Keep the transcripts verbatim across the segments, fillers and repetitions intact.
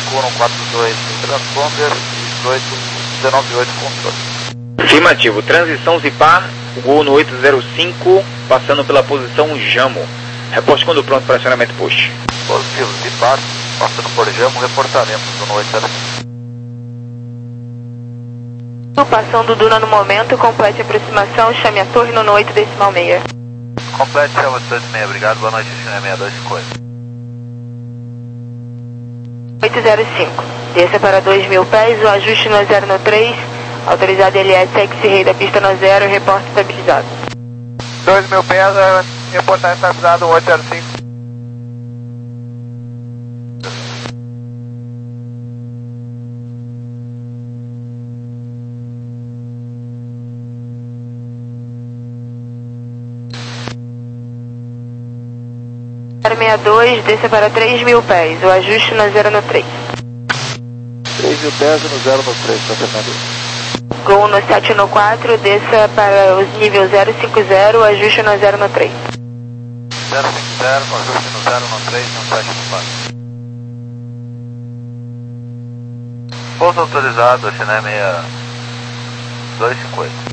Coron quatro dois, transponder dezoito dezenove oito, controle. Afirmativo, transição Zipar, Gol no oito zero cinco, passando pela posição Jamo. Reporte quando pronto para acionamento push. Positivo, Zipar, passando por Jamo, reportaremos no oito zero cinco. Passando Duna no momento, complete a aproximação, chame a torre no oito decimal meia. Complete, chama oito meia, obrigado, boa noite, China seis dois cinco oito. oito zero cinco, desça para dois mil pés, o ajuste no zero no três, autorizado L S X-Ray da pista no zero, reporte estabilizado. dois mil pés, reportar estabilizado oito zero cinco. zero seis dois, desça para três mil pés, o ajuste no zero no três. três mil pés no zero no três, tá Fernando? Gol no sete no quatro, desça para os nível zero cinco zero, ajuste no zero no três. zero cinco zero, ajuste no zero no três, no sete no quatro. Pouso autorizado, China seis dois cinco oito.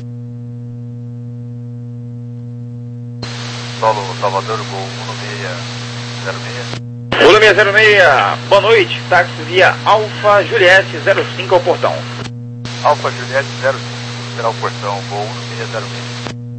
Solo Salvador, Gol um seis zero seis. Gol seis zero seis, boa noite, táxi via Alfa Juliette zero cinco ao portão. Alfa Juliette zero cinco, será o portão, Gol um seis zero seis.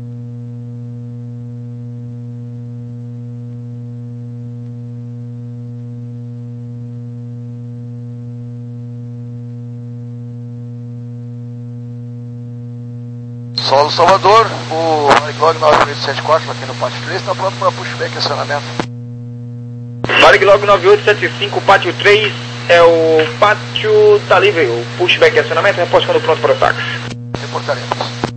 Solo Salvador, o Varig nove oito sete quatro aqui no pátio três, está pronto para pushback acionamento. Varig nove oito sete cinco, pátio três, é o pátio tá livre, o pushback acionamento, reposto quando pronto para o táxi. Reportaremos.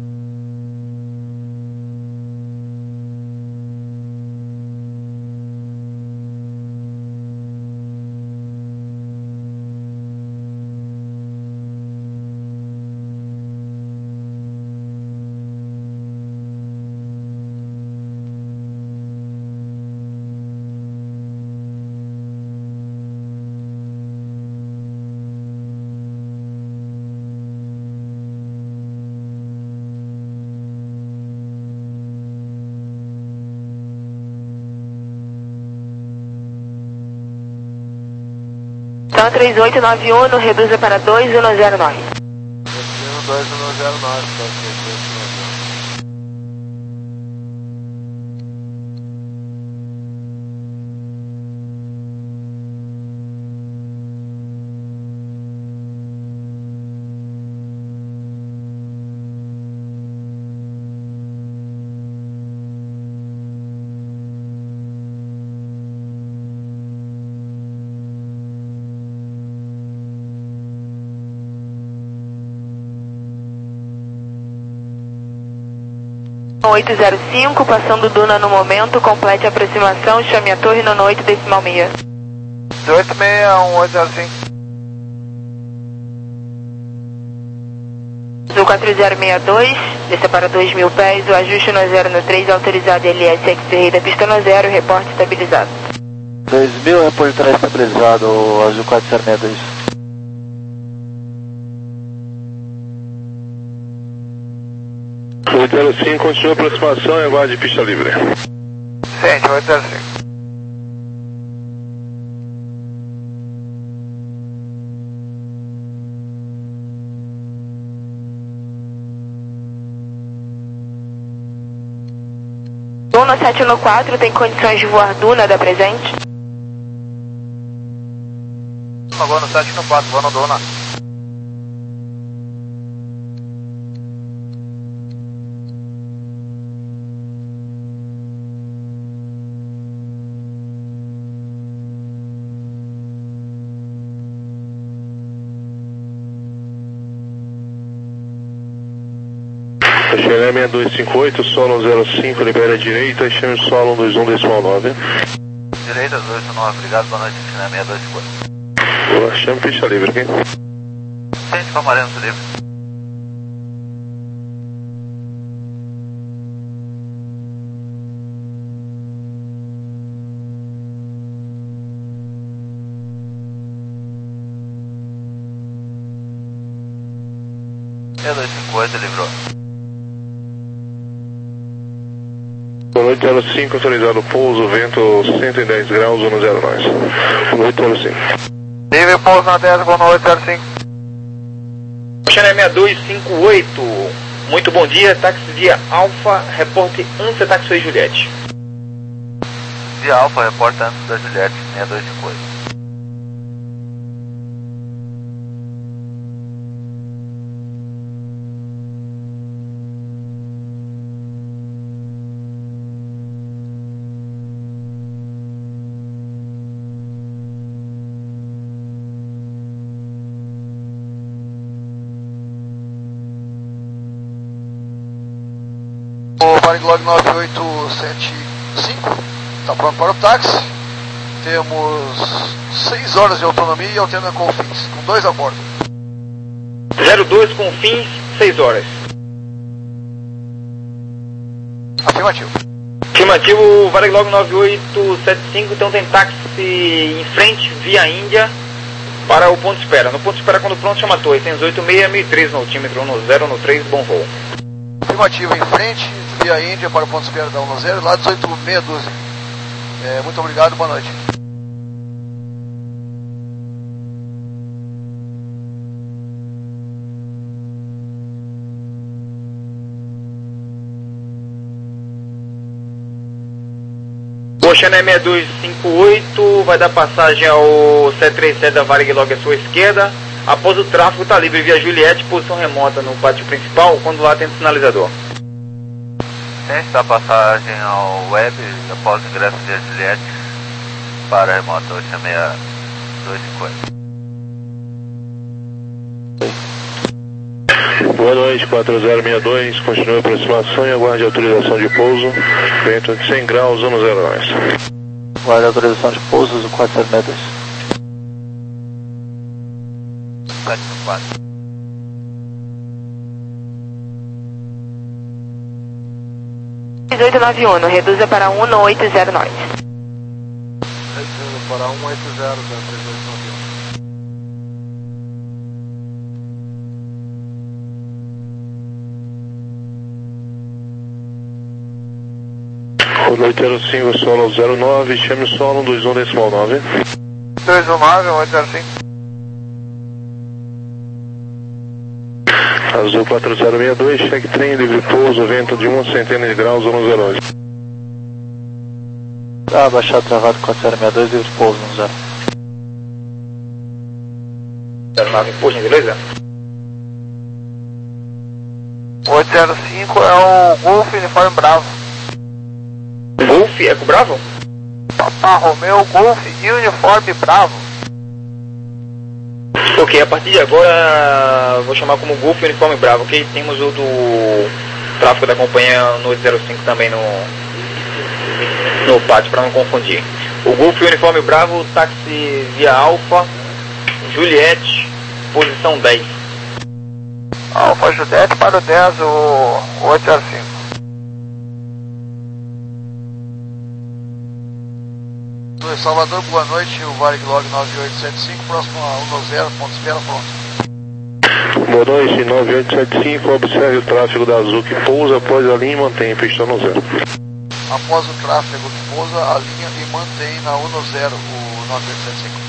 Então três oito nove um, reduza para dois um zero nove. dois um zero nove, então três oito nove um. oito zero cinco, passando Duna no momento, complete a aproximação, chame a torre no oito decimal meia. oito seis um oito zero cinco. Sul quatro zero seis dois, desça para dois mil pés, o ajuste no zero no três, autorizado L S X-Ray da pista no zero, reporte estabilizado. dois mil, reportar estabilizado, Azul quatro zero seis dois. oito zero cinco, continua a aproximação e aguarde pista livre. Sente, oito zero cinco. Duna sete no quatro, tem condições de voar Duna da presente? Agora no sete no quatro, vou no Duna. China seis dois cinco oito, solo zero cinco, libera a direita, chame o solo um dois um decimal nove. Direita dois um nove, obrigado, boa noite, China seis dois cinco oito. Boa, chame pista livre aqui. Sente Camarino livre. seis dois cinco oito, livrou. Boa noite, zero cinco, autorizado pouso, vento cento e dez graus, um zero nós. Boa noite, zero cinco. Livre pouso na dez, boa noite, zero cinco. Channel seis dois cinco oito, muito bom dia, táxi via Alfa, reporte Ansa Táxi e Juliette. Via Alfa, reporte Ansa da Juliette, seis dois cinco oito. O Varig nove oito sete cinco está pronto para o táxi. Temos seis horas de autonomia e alternando com fins, com dois a bordo. zero dois com fins, seis horas. Afirmativo. Afirmativo, Varig nove oito sete cinco, então tem táxi em frente via Índia para o ponto de espera. No ponto de espera, quando pronto, chama a torre. Tem oito seis, mil e três no altímetro, no zero, no três, bom voo. Afirmativo, em frente, via Índia para o ponto de espera da um zero, lá dezoito meia dúzia. É, muito obrigado, boa noite. O Channel seis dois cinco oito vai dar passagem ao sete três sete da Varig Log à sua esquerda. Após o tráfego, está livre via Juliette, posição remota no pátio principal, quando lá tem sinalizador. Tente dar passagem ao web após o ingresso via Juliette para a remota Ocean seis dois cinco oito. Boa noite, quatro zero seis dois, continue a aproximação e aguarde autorização de pouso, vento de cem graus, um zero nós. Aguarde autorização de pouso do quatro zero seis dois. sete quatro. oito nove um, reduza para um oito zero nós. Reduza para um oito zero, três dois nove um. Boa noite, zero cinco, solo zero nove, chame o solo dois um decimal nove. dois um nove, um oito zero cinco. Azul quatro zero seis dois, cheque trem, livre pouso, vento de uma centena de graus, um zero nove. Ah, baixado travado quatro zero seis dois, livre pouso, um zero. zero nove, por gentileza. oito zero cinco é o Golf Uniforme Bravo. Golf, Eco Bravo? Papá Romeu, Golf e Uniforme Bravo. Ok, a partir de agora vou chamar como Golf Uniforme Bravo, ok? Temos o do tráfego da companhia no oito zero cinco também no, no pátio, para não confundir. O Golf Uniforme Bravo, táxi via Alfa, Juliette, posição dez. Alfa Juliette para o dez, o oito zero cinco. Salvador, boa noite, o Varig Log nove oito sete cinco, próximo a um zero, ponto de espera, pronto. Boa noite, nove oito sete cinco, observe o tráfego da Azul que pousa após a linha e mantém pistão no zero. Após o tráfego que pousa a linha e mantém na um zero, o nove oito sete cinco.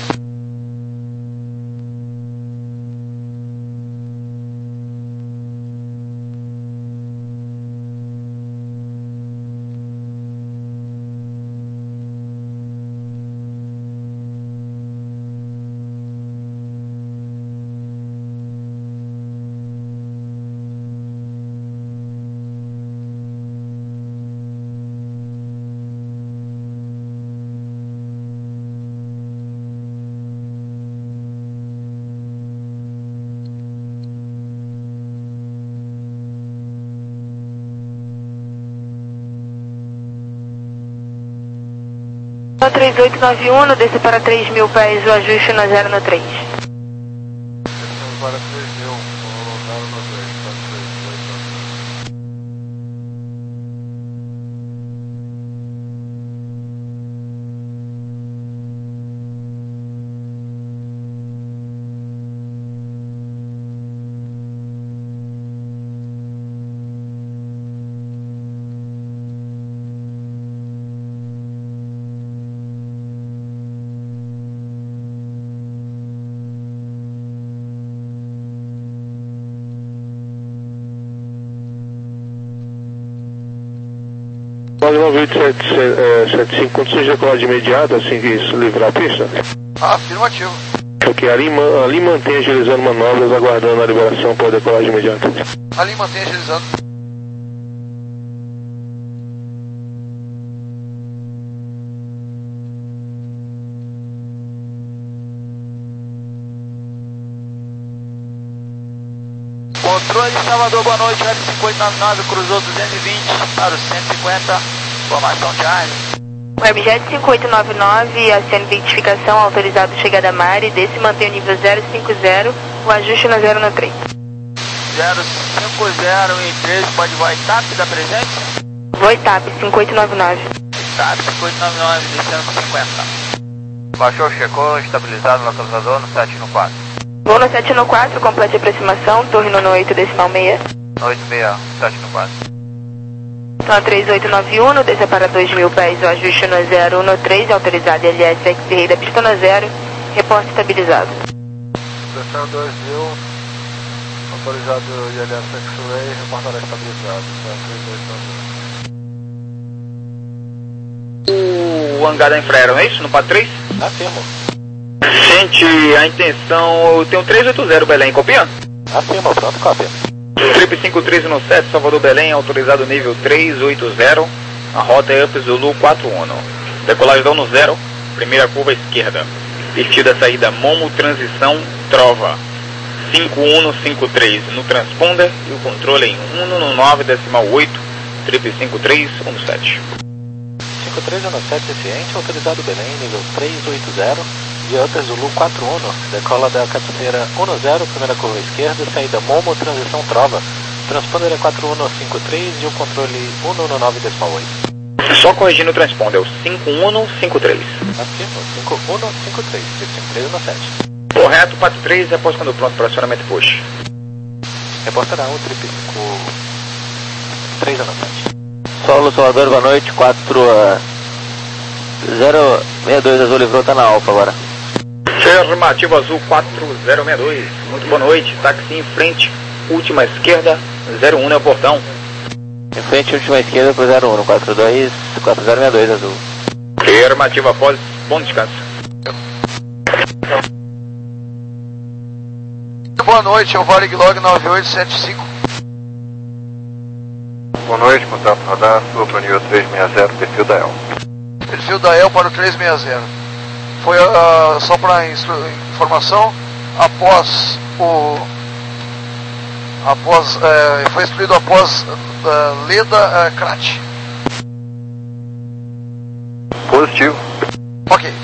três oito nove um, desce para três mil pés, o ajuste na zero no três. Descemos para três mil, zero no três, para três mil. nove nove oito sete cinco, condições de decolagem imediata, assim que se livrar a pista? Afirmativo. Ok, ali, ali mantém agilizando manobras, aguardando a liberação para a decolagem imediata. Ali mantém agilizando. Controle de Salvador, boa noite, L cinco oito nove nove, cruzou duzentos e vinte para o cento e cinquenta, formação de ar. Webjet cinco oito nove nove, aceno identificação, autorizado chegada a Mari, desce e mantém o nível zero cinco zero, o ajuste no zero no três. zero cinco zero em três, pode voar E T A P da presença? Voa E T A P cinco oito nove nove. E T A P cinco oito nove nove, descendo com cinquenta. Baixou, checou, estabilizado, localizador no sete no quatro. Voo no sete no quatro, complete a aproximação, torre no oito decimal seis. oito seis, sete no quatro. Então a três oito nove um, desça para dois mil pés, o ajuste no zero um no três, autorizado L S X-Ray da pista no zero, reporte estabilizado. Descendo dois mil, autorizado I L S X-Ray, reportará estabilizado. O hangar da Infraero, não é isso? No quatro três? Afirmo. Gente, a intenção... Eu tenho três oito zero Belém, copia? Afirmo, pronto, cópia. Trip cinco três no sete, Salvador Belém, autorizado nível três oito zero. A rota é Up Zulu quatro um. Decolagem no zero, primeira curva esquerda. Vestida saída Momo, transição, trova. cinco um cinco três no transponder e o controle em um no nove decimal oito, Trip cinco três um sete. cinco três um sete, ciente, autorizado Belém, nível três oito zero, via Upper Zulu quatro um, decola da cabeceira um zero, primeira curva esquerda, saída Momo, transição trova, transponder é quatro um cinco três e o controle um no nove decimal oito. Só corrigindo o transponder, o cinco um cinco três. Afirmo, cinco um cinco três, cinco três um sete. Correto, quatro três, após quando pronto para acionamento push. Reportará o trip cinco três um sete. Solo Salvador, boa noite, quatro zero seis dois Azul livrou, tá na Alfa agora. Afirmativo Azul quatro zero seis dois, muito boa noite, táxi em frente, última esquerda, zero um é o portão. Em frente, última esquerda pro zero um, quatro dois, quatro zero seis dois Azul. Afirmativo após, bom descanso. Boa noite, é o Varig Log nove oito sete cinco. Boa noite, contato radar, sul para o nível três seis zero, perfil da E L. Perfil da E L para o três seis zero. Foi uh, só para informação, após o... após, uh, foi instruído após uh, Leda uh, Krat. Positivo. Ok.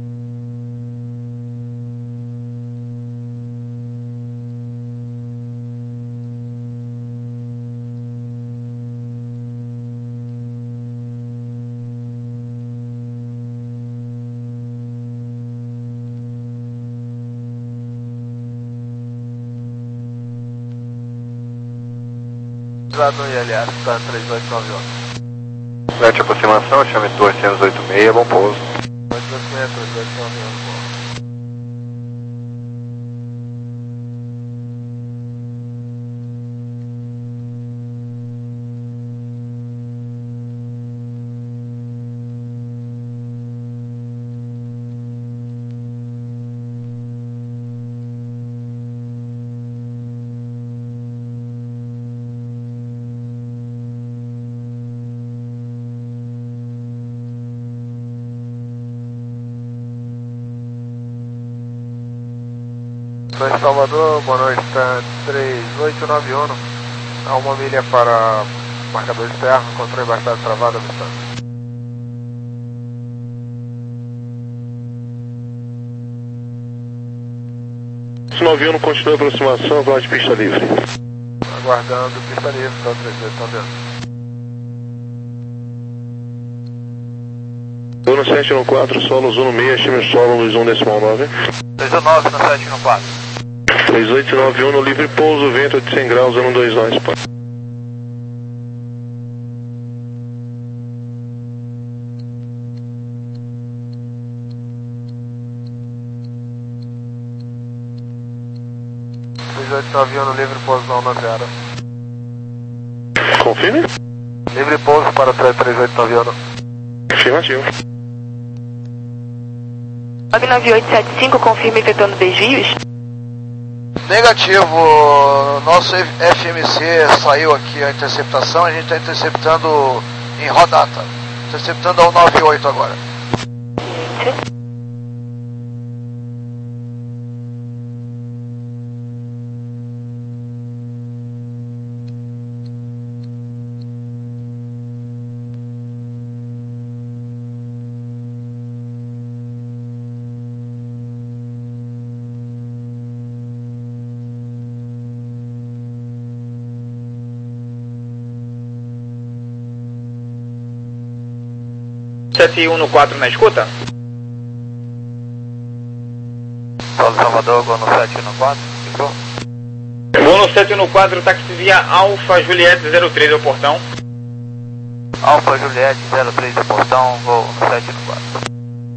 No I L S, tá três oito nove um. Mete aproximação, chame torre cento e oitenta e seis, bom pouso. oito dois seis, três oito nove um. Salvador, boa noite, está três oito nove um, a uma milha para marcador externo, controle bastante travado, missão. nove um continua a aproximação, aguarde de pista livre. Aguardando pista livre, então três oito estão dentro. Tô no sete no quatro, solo Zuno seis, time solo Luiz um decimal nove. três nove no sete no quatro. três oito nove um no livre pouso, vento de cem graus, ano dois nós. três oito nove um no livre pouso, não na zero. Confirme? Livre pouso para o sete três oito nove um. Afirmativo. nove nove oito sete cinco, confirma efetuando desvios. Negativo, nosso F M C saiu aqui a interceptação, a gente está interceptando em rodata. Interceptando ao nove oito agora. sete um quatro na escuta? Paulo Salvador, vou no sete um quatro, ficou? Vou no sete um quatro, táxi via Alfa Juliette zero três ao portão. Alfa Juliette zero três ao portão, vou no sete um quatro.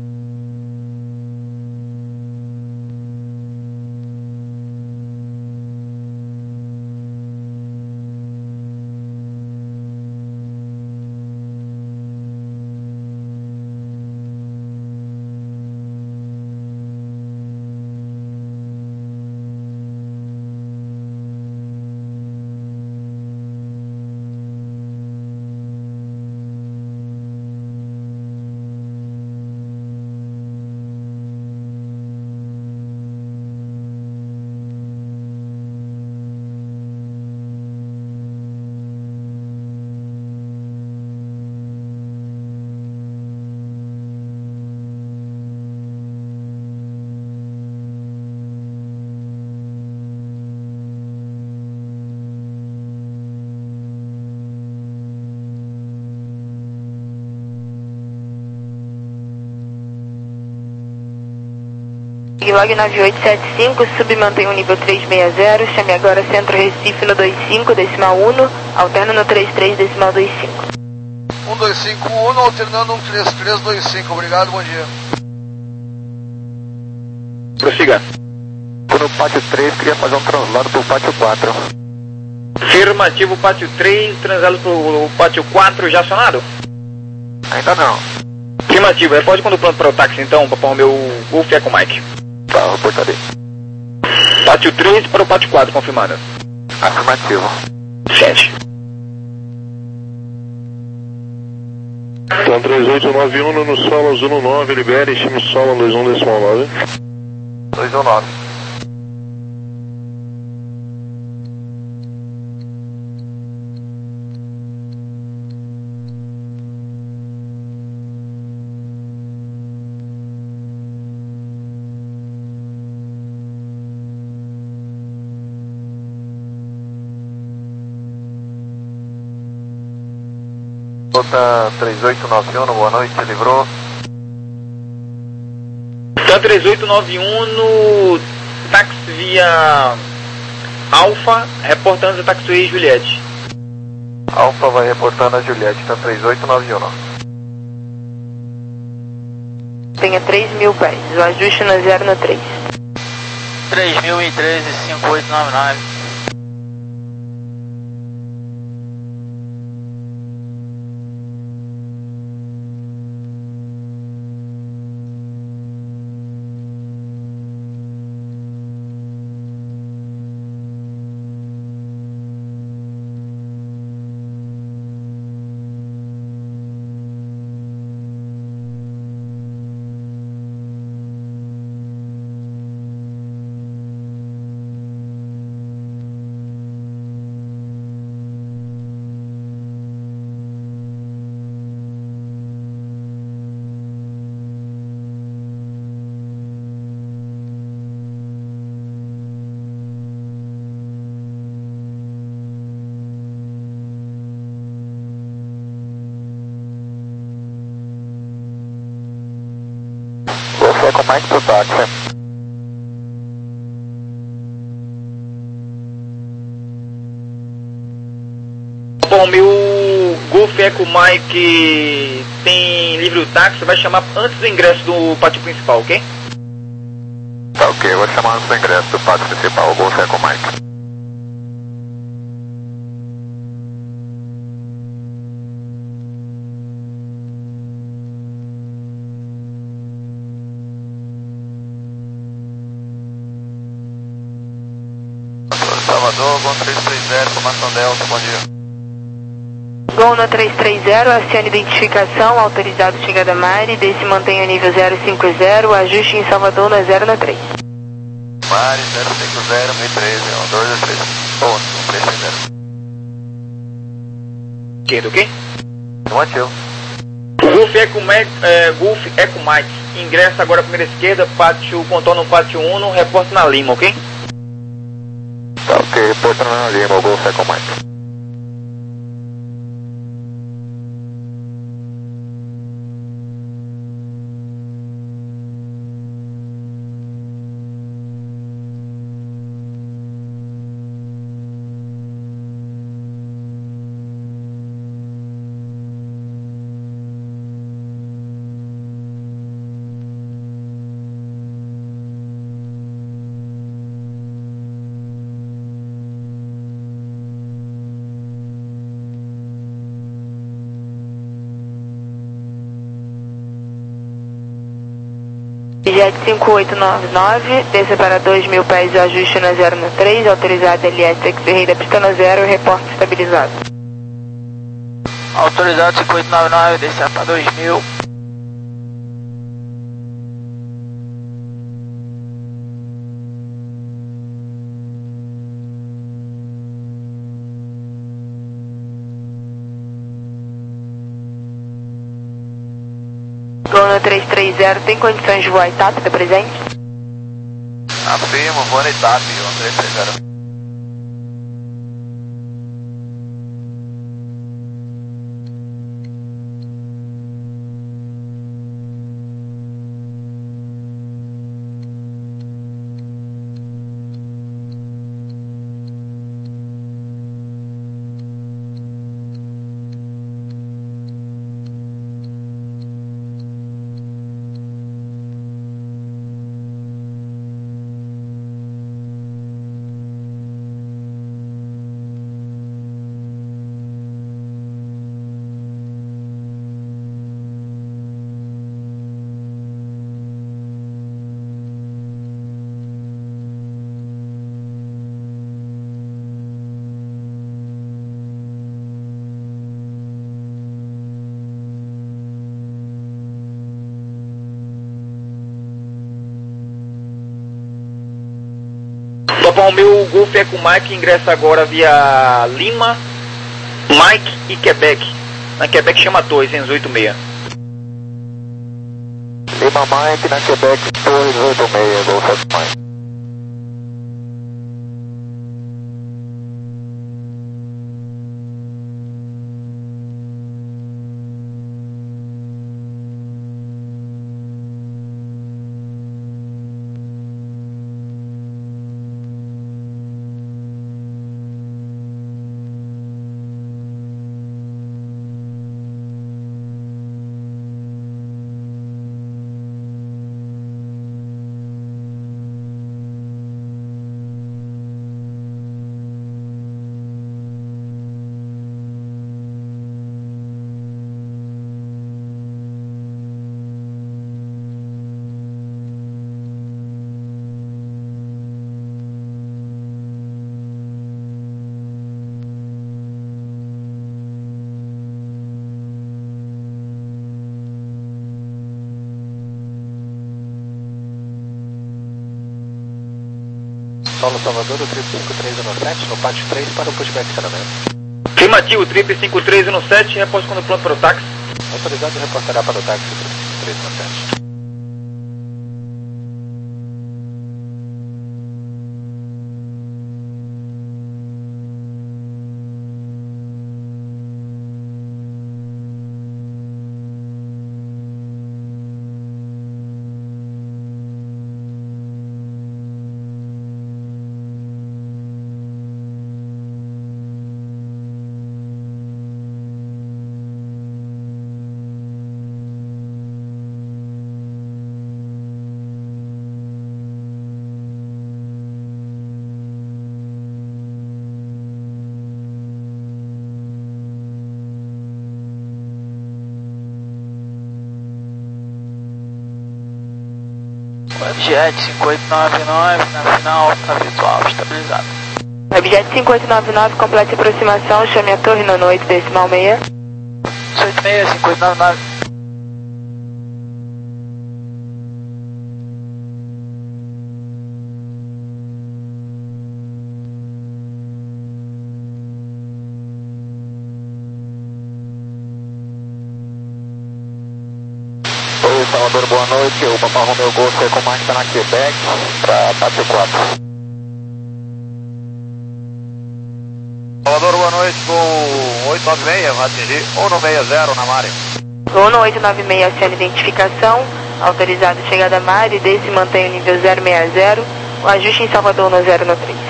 Log nove oito sete cinco, submantém o nível trezentos e sessenta, chame agora Centro Recife no dois cinco, decimal um, alterna no trinta e três, decimal vinte e cinco. um dois cinco um, alternando um três três dois cinco, obrigado, bom dia. Prossiga. No pátio três, queria fazer um translado para o pátio quatro. Afirmativo, pátio três, translado para o pátio quatro, já acionado? Ainda não. Afirmativo, reporte quando pronto para o táxi então, para o meu Golf Eco Mike. Tá, reportarei. Pátio três para o pátio quatro, confirmado. Afirmativo. Sente. Então três oito nove um no solo azul nove, libere, estimo solo dois um decimal nove. dois um nove. Volta três oito nove um, boa noite, livrou. Tá três oito nove um no táxi via Alfa, reportando a taxiway Juliette. Alfa vai reportando a Juliette, tá três oito nove um. Tenha três mil pés, o ajuste no zero no três. três mil e treze, cinco oito nove nove. Você com mais pro táxi. Bom, meu Golf Eco Mike tem livre o táxi, vai chamar antes do ingresso do pátio principal, ok? Tá ok, eu vou chamar antes do ingresso do pátio principal, Golf Eco Mike. Salvador, Gol três três zero, formação Delta, bom dia. Gol no três três zero, acione identificação, autorizado chegada Mari, desce e mantenha o nível zero cinco zero, ajuste em Salvador no zero no três. Mari, zero cinco zero, mil e treze, um dois dois três, ponto, três três zero. Que do quê? Motivo. Golf Eco Mike, é, Golf Eco Mike, ingressa agora primeira esquerda, pátio, contorno pátio um, reporte na Lima, ok? Tá ok, reporta na Lima, o Golf Eco Mike. Jet cinco oito nove nove, desça para dois mil pés e ajuste no zero no três, autorizado L S X Ferreira, pista no zero, reporte estabilizado. Autorizado cinco oito nove nove, descer para dois mil. Gol no três três zero, tem condições de voar etapa, tá presente? Afirmo, vou na etapa, Gol três três zero. Topão, o meu Golf Eco Mike ingressa agora via Lima, Mike e Quebec. Na Quebec chama Torres, duzentos e oitenta e seis. Lima Mike, na Quebec, Torres oitenta e seis, Golf Eco Mike. Solo Salvador, o triplo cinco três um sete, no pátio três para o pushback estacionamento. Afirmativo, triplo cinco três um sete, reposto quando pronto para o táxi. Autorizado reportará para o táxi triplo cinco três um sete. Webjet cinco oito nove nove, na final, tá visual, estabilizado. Objet cinco oito nove nove, complete aproximação, chame a torre nono oito decimal seis. oito seis, cinco oito nove nove. Oi, Salvador, boa noite. O Papa Romeo Golf é comando está na Quebec para Táxi quatro. Salvador, boa noite, voo oito nove seis, vai atingir um nove zero na Mari. Uno oito nove seis, aciona identificação, autorizado chegada a Mari, desce e mantém o nível zero seis zero, o ajuste em Salvador no zero no três.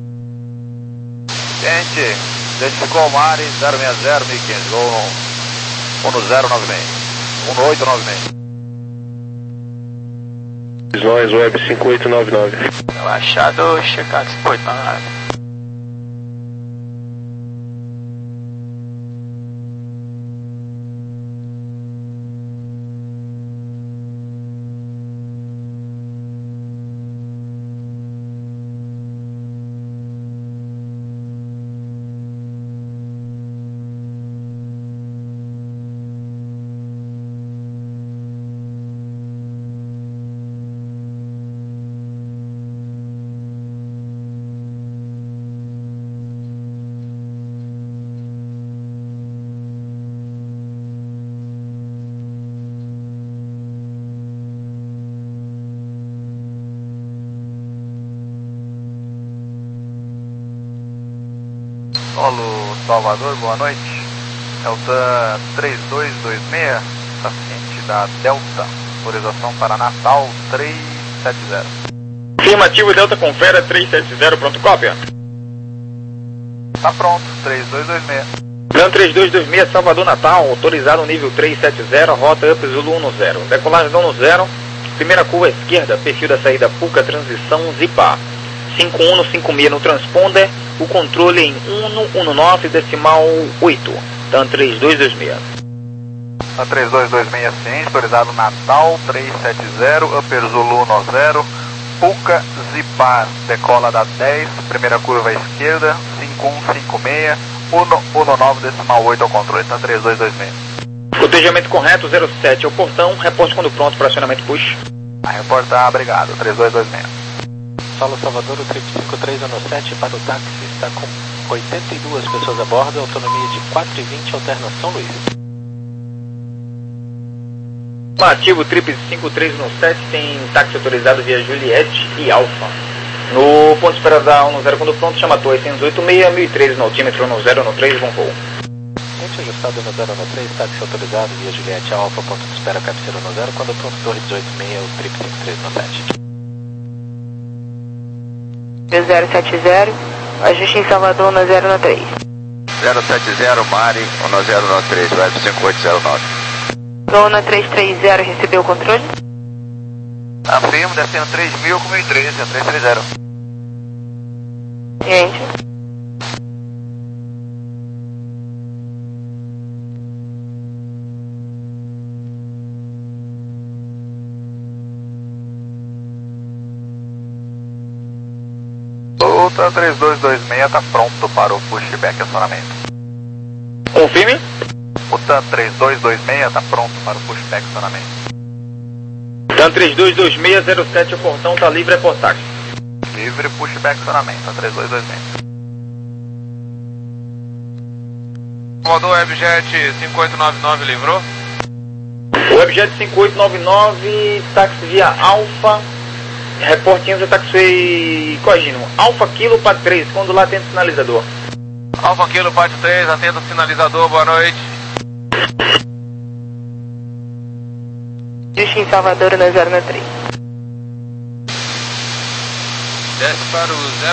Gente, identificou o Mari, zero seis zero, mil e quinze, voo no zero nove seis, um oito nove seis. Nós, Web cinco oito nove nove. Relaxado, checado cinco oito nove nove. Solo Salvador, boa noite. Delta três dois dois seis, paciente da Delta, autorização para Natal três sete zero. Afirmativo, Delta Confera três sete zero, pronto, cópia. Tá pronto, três dois dois seis. Delta três dois dois seis, Salvador Natal, autorizado nível três sete zero, rota Up Zulu um zero. Decolagem no zero, primeira curva à esquerda, perfil da saída Puca, transição Zipar. cinco um cinco seis no transponder, o controle em um um nove decimal oito, então três dois dois seis. A três dois dois seis ciente, autorizado Natal três sete zero, Upper Zulu um zero, Puca Zipar, decola da dez, primeira curva à esquerda, cinco um cinco seis, um nove decimal oito ao controle, tá três dois dois seis. Cotejamento correto, zero sete ao portão, reporte quando pronto para acionamento push. A reportar, obrigado, três dois dois seis. Solo Salvador, o trip cinco três um sete para o táxi, está com oitenta e duas pessoas a bordo, autonomia de quatro e vinte, alterna São Luís. Ativo, trip cinco três um sete, tem táxi autorizado via Juliette e Alfa. No ponto de espera da um zero quando pronto, chama a torre seiscentos e oitenta e seis, mil e treze no altímetro, no zero no três, bom voo. Ponte ajustado no zero no três, táxi autorizado via Juliette Alfa, ponto de espera cabeceira no zero, quando pronto, torre dezoito seis, o trip cinco três um sete. zero sete zero, ajuste em Salvador no zero no três. zero sete zero, Mari, um zero no três, Web cinco oito zero nove. Lona três três zero, recebeu o controle? Afirmo, descendo três mil com mil e treze, três três zero. Gente. Luta três dois dois seis está pronto para o pushback acionamento. Confirme. Luta três dois dois seis está pronto para o pushback acionamento. Dan três dois dois seis zero sete, o portão está livre, é por táxi. Livre, pushback acionamento, três dois dois seis. Salvador, Webjet cinco oito nove nove livrou? Webjet cinco oito nove nove, táxi via Alfa. Reportinho da Taxiway Cogino. Alfa Kilo para três, quando lá atende o sinalizador. Alfa Kilo para três, atenda o sinalizador, boa noite. Ajuste em Salvador no zero no três. Desce para o zero.